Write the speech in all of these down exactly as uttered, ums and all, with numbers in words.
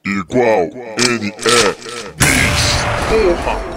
igual N E Beats. Porra!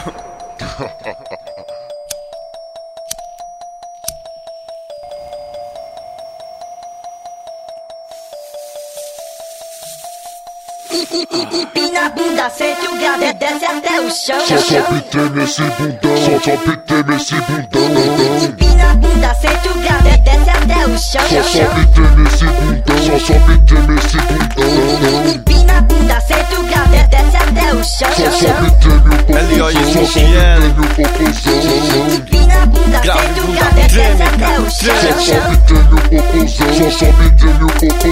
Empina a bunda, sente o grave, desce até o chão. Só sobe e treme esse bundão, só sobe e treme esse bundão. Empina a bunda, sente o grave, desce até o chão. Só sobe e treme esse bundão, só sobe e treme esse bundão. Empina a bunda, sente o grave, desce até o chão. Só sobe e treme o popozão, só sobe e treme o popozão. Empina a bunda, sente o grave, desce até o chão. Só sobe e treme o popozão, só sobe e treme o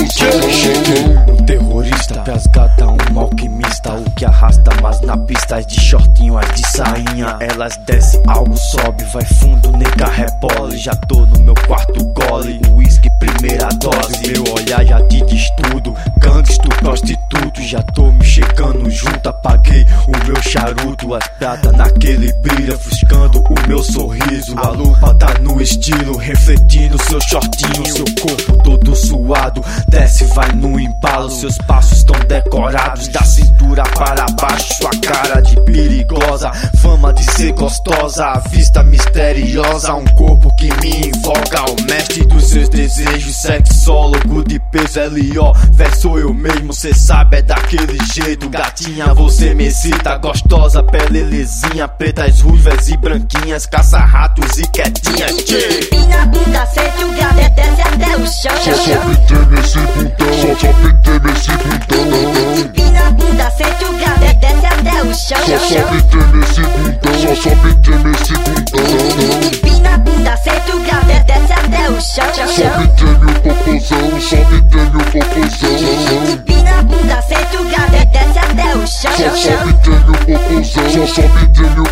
popozão. Um terrorista, pesgada, um alquimista, o que arrasta, mas na pista as de shortinho, as de sainha. Elas descem, algo sobe, vai fundo, nega rebole. Já tô no meu quarto gole, whisky primeira dose. Meu olhar já te diz tudo, gangsto, prostituto. Já tô me chegando junto, apaguei o meu charuto. As pratas naquele brilho, ofuscando o meu sorriso. A lupa tá no estilo, refletindo seu shortinho. Seu corpo todo suado, desce, vai no embalo. Seus passos estão decorados, da cintura para baixo. Sua cara de perigosa, fama de ser gostosa, a vista misteriosa, um corpo que me invoca. O mestre dos seus desejos, sexólogo de peso, L O, véi, sou eu mesmo, cê sabe, é daquele jeito. Gatinha, você me excita, gostosa, pele lisinha, pretas, ruivas e branquinhas, caça-ratos e quietinhas. Empina a bunda, sente o grave, desce até o chão. Só sobe e treme esse bundão, só sobe e treme esse bundão. Empina a bunda, sente o grave, desce até o chão. Só sobe e treme esse bundão, só sobe e treme esse bundão. Empina a bunda, sente o grave, desce até o chão. Sobe e treme o popozão, sobe e treme o popozão. Empina a bunda, sente o grave, desce até o chão. Só sobe e treme o popozão, só sobe e treme o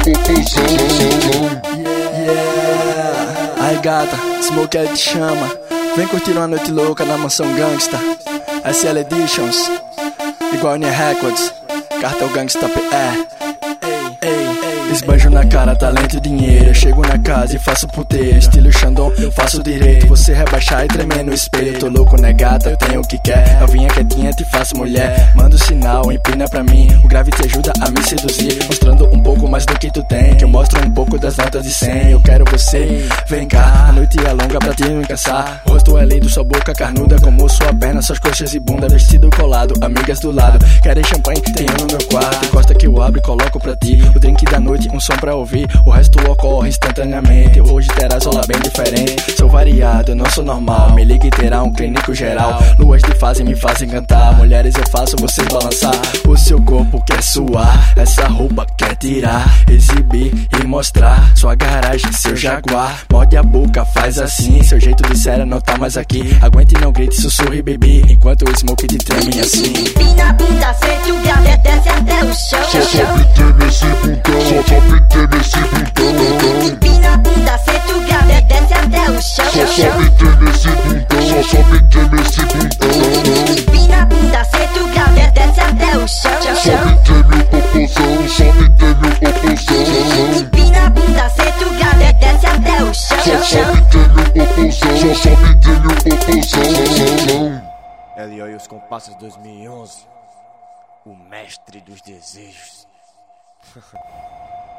popozão. Yeah, ai gata, Smoke ele te chama. Vem curtir uma noite louca na mansão gangsta. S L Editions, igual N Records, Cartel Gangsta P E. Esbanjo na cara, talento e dinheiro. Eu chego na casa e faço puteiro. Estilo Xandão, eu faço direito. Você rebaixar e tremer no espelho. Tô louco, né gata, eu tenho o que quer. Novinha quietinha, te faço mulher. Manda o sinal, empina pra mim. O grave te ajuda a me seduzir, mostrando um pouco mais do que tu tem. Que eu mostro um pouco das notas de cem. Eu quero você, vem cá. A noite é longa pra te não cansar. O rosto é lindo, sua boca carnuda como sua perna, suas coxas e bunda. Vestido colado, amigas do lado. Querem champanhe? Tenho no meu quarto. Gosta que eu abro e coloco pra ti o drink da noite, um som pra ouvir, o resto ocorre instantaneamente. Hoje terás rola bem diferente. Sou variado, não sou normal. Me liga e terá um clínico geral. Luas de fase me fazem cantar. Mulheres eu faço você balançar. O seu corpo quer suar, essa roupa quer tirar, exibir e mostrar sua garagem, seu jaguar. Morde a boca, faz assim. Seu jeito de séria não tá mais aqui. Aguente, não grite, sussurre, baby, enquanto o smoke te treme assim. Empina a bunda, sente o grave, desce até o chão. Só sobe e treme esse bundão, só sobe e treme esse bundão. Empina a bunda, sente o grave, desce até o chão. Só sobe e treme esse bundão, só sobe e treme esse bundão. Empina a bunda, sente o grave, desce até o chão. Sobe e treme o popozão, sobe e treme o popozão. Empina a bunda, sente o grave, desce até o chão. Só sobe e treme o popozão, só sobe e treme o popozão. L O e os Compassos dois mil e onze, o mestre dos desejos.